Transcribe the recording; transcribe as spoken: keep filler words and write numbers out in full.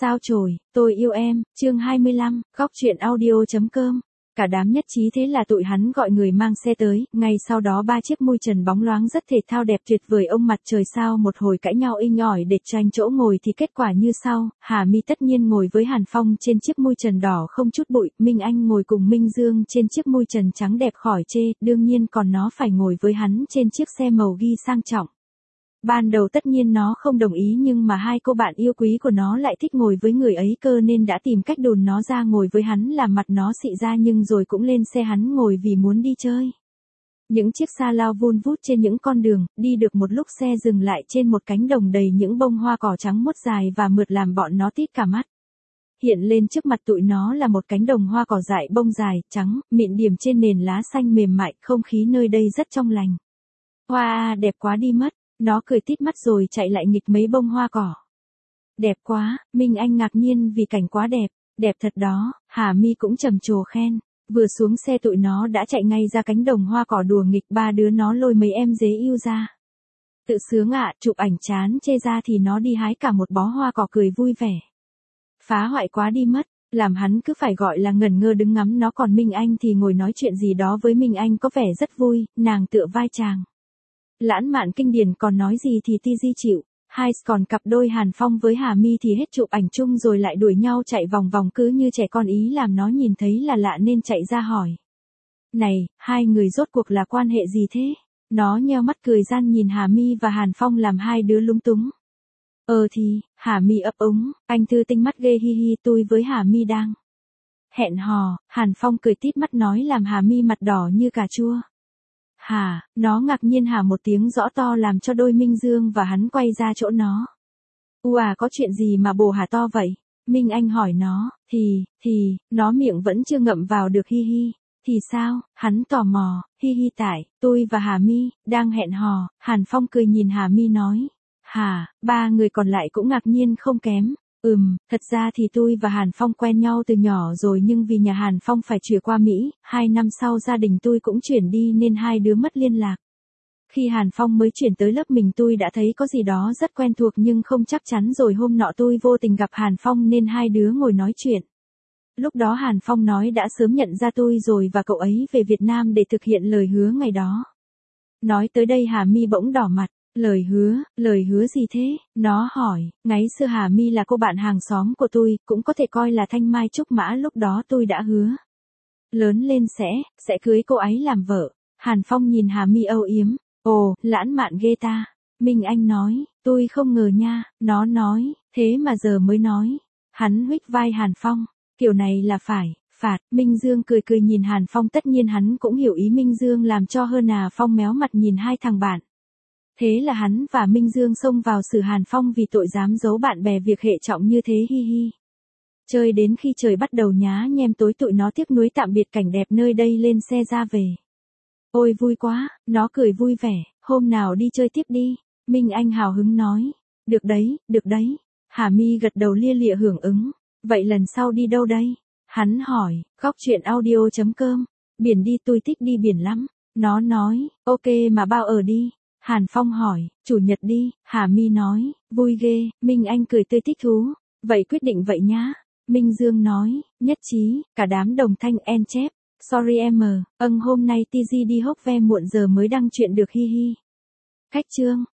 Sao chổi, tôi yêu em, chương hai mươi lăm, góc truyện audio.com. Cả đám nhất trí thế là tụi hắn gọi người mang xe tới, ngay sau đó ba chiếc mui trần bóng loáng rất thể thao đẹp tuyệt vời ông mặt trời sao một hồi cãi nhau inh ỏi để tranh chỗ ngồi thì kết quả như sau, Hà My tất nhiên ngồi với Hàn Phong trên chiếc mui trần đỏ không chút bụi, Minh Anh ngồi cùng Minh Dương trên chiếc mui trần trắng đẹp khỏi chê, đương nhiên còn nó phải ngồi với hắn trên chiếc xe màu ghi sang trọng. Ban đầu tất nhiên nó không đồng ý nhưng mà hai cô bạn yêu quý của nó lại thích ngồi với người ấy cơ nên đã tìm cách đồn nó ra ngồi với hắn làm mặt nó xị ra nhưng rồi cũng lên xe hắn ngồi vì muốn đi chơi. Những chiếc xa lao vun vút trên những con đường, đi được một lúc xe dừng lại trên một cánh đồng đầy những bông hoa cỏ trắng muốt dài và mượt làm bọn nó tít cả mắt. Hiện lên trước mặt tụi nó là một cánh đồng hoa cỏ dại bông dài, trắng, mịn điểm trên nền lá xanh mềm mại, không khí nơi đây rất trong lành. Hoa đẹp quá đi mất. Nó cười tít mắt rồi chạy lại nghịch mấy bông hoa cỏ. Đẹp quá, Minh Anh ngạc nhiên vì cảnh quá đẹp, đẹp thật đó, Hà My cũng trầm trồ khen. Vừa xuống xe tụi nó đã chạy ngay ra cánh đồng hoa cỏ đùa nghịch ba đứa nó lôi mấy em dế yêu ra. Tự sướng ạ, chụp ảnh chán chê ra thì nó đi hái cả một bó hoa cỏ cười vui vẻ. Phá hoại quá đi mất, làm hắn cứ phải gọi là ngẩn ngơ đứng ngắm nó còn Minh Anh thì ngồi nói chuyện gì đó với Minh Anh có vẻ rất vui, nàng tựa vai chàng. Lãng mạn kinh điển còn nói gì thì ti di chịu, hai còn cặp đôi Hàn Phong với Hà My thì hết chụp ảnh chung rồi lại đuổi nhau chạy vòng vòng cứ như trẻ con ý làm nó nhìn thấy là lạ nên chạy ra hỏi. Này, hai người rốt cuộc là quan hệ gì thế? Nó nheo mắt cười gian nhìn Hà My và Hàn Phong làm hai đứa lúng túng. Ờ thì, Hà My ấp úng, anh Thư tinh mắt ghê hi hi tôi với Hà My đang hẹn hò, Hàn Phong cười tít mắt nói làm Hà My mặt đỏ như cà chua. Hả, nó ngạc nhiên hả một tiếng rõ to làm cho đôi Minh Dương và hắn quay ra chỗ nó. U à có chuyện gì mà bồ hả to vậy? Minh Anh hỏi nó, thì, thì, nó miệng vẫn chưa ngậm vào được hi hi. Thì sao, hắn tò mò, hi hi tại, tôi và Hà My, đang hẹn hò, Hàn Phong cười nhìn Hà My nói. Hả, ba người còn lại cũng ngạc nhiên không kém. Ừm, thật ra thì tôi và Hàn Phong quen nhau từ nhỏ rồi nhưng vì nhà Hàn Phong phải chuyển qua Mỹ, hai năm sau gia đình tôi cũng chuyển đi nên hai đứa mất liên lạc. Khi Hàn Phong mới chuyển tới lớp mình tôi đã thấy có gì đó rất quen thuộc nhưng không chắc chắn rồi hôm nọ tôi vô tình gặp Hàn Phong nên hai đứa ngồi nói chuyện. Lúc đó Hàn Phong nói đã sớm nhận ra tôi rồi và cậu ấy về Việt Nam để thực hiện lời hứa ngày đó. Nói tới đây Hà My bỗng đỏ mặt. Lời hứa, lời hứa gì thế? Nó hỏi, ngày xưa Hà My là cô bạn hàng xóm của tôi, cũng có thể coi là thanh mai trúc mã lúc đó tôi đã hứa. Lớn lên sẽ, sẽ cưới cô ấy làm vợ. Hàn Phong nhìn Hà My âu yếm, ồ, lãng mạn ghê ta. Minh Anh nói, tôi không ngờ nha, nó nói, thế mà giờ mới nói. Hắn huých vai Hàn Phong, kiểu này là phải, phạt. Minh Dương cười cười nhìn Hàn Phong tất nhiên hắn cũng hiểu ý Minh Dương làm cho hơn Hà Phong méo mặt nhìn hai thằng bạn. Thế là hắn và Minh Dương xông vào xử Hàn Phong vì tội dám giấu bạn bè việc hệ trọng như thế hi hi. Chơi đến khi trời bắt đầu nhá nhem tối tụi nó tiếc nuối tạm biệt cảnh đẹp nơi đây lên xe ra về. Ôi vui quá, nó cười vui vẻ, hôm nào đi chơi tiếp đi, Minh Anh hào hứng nói. Được đấy, được đấy. Hà My gật đầu lia lịa hưởng ứng. Vậy lần sau đi đâu đây? Hắn hỏi, góc truyện audio.com. Biển đi tôi thích đi biển lắm. Nó nói, ok mà bao ở đi. Hàn Phong hỏi, chủ nhật đi, Hà My nói, vui ghê, Minh Anh cười tươi thích thú, vậy quyết định vậy nhá. Minh Dương nói, nhất trí, cả đám đồng thanh en chép, sorry em mờ, âng hôm nay tê giê đi hốc ve muộn giờ mới đăng chuyện được hi hi. Cách chương.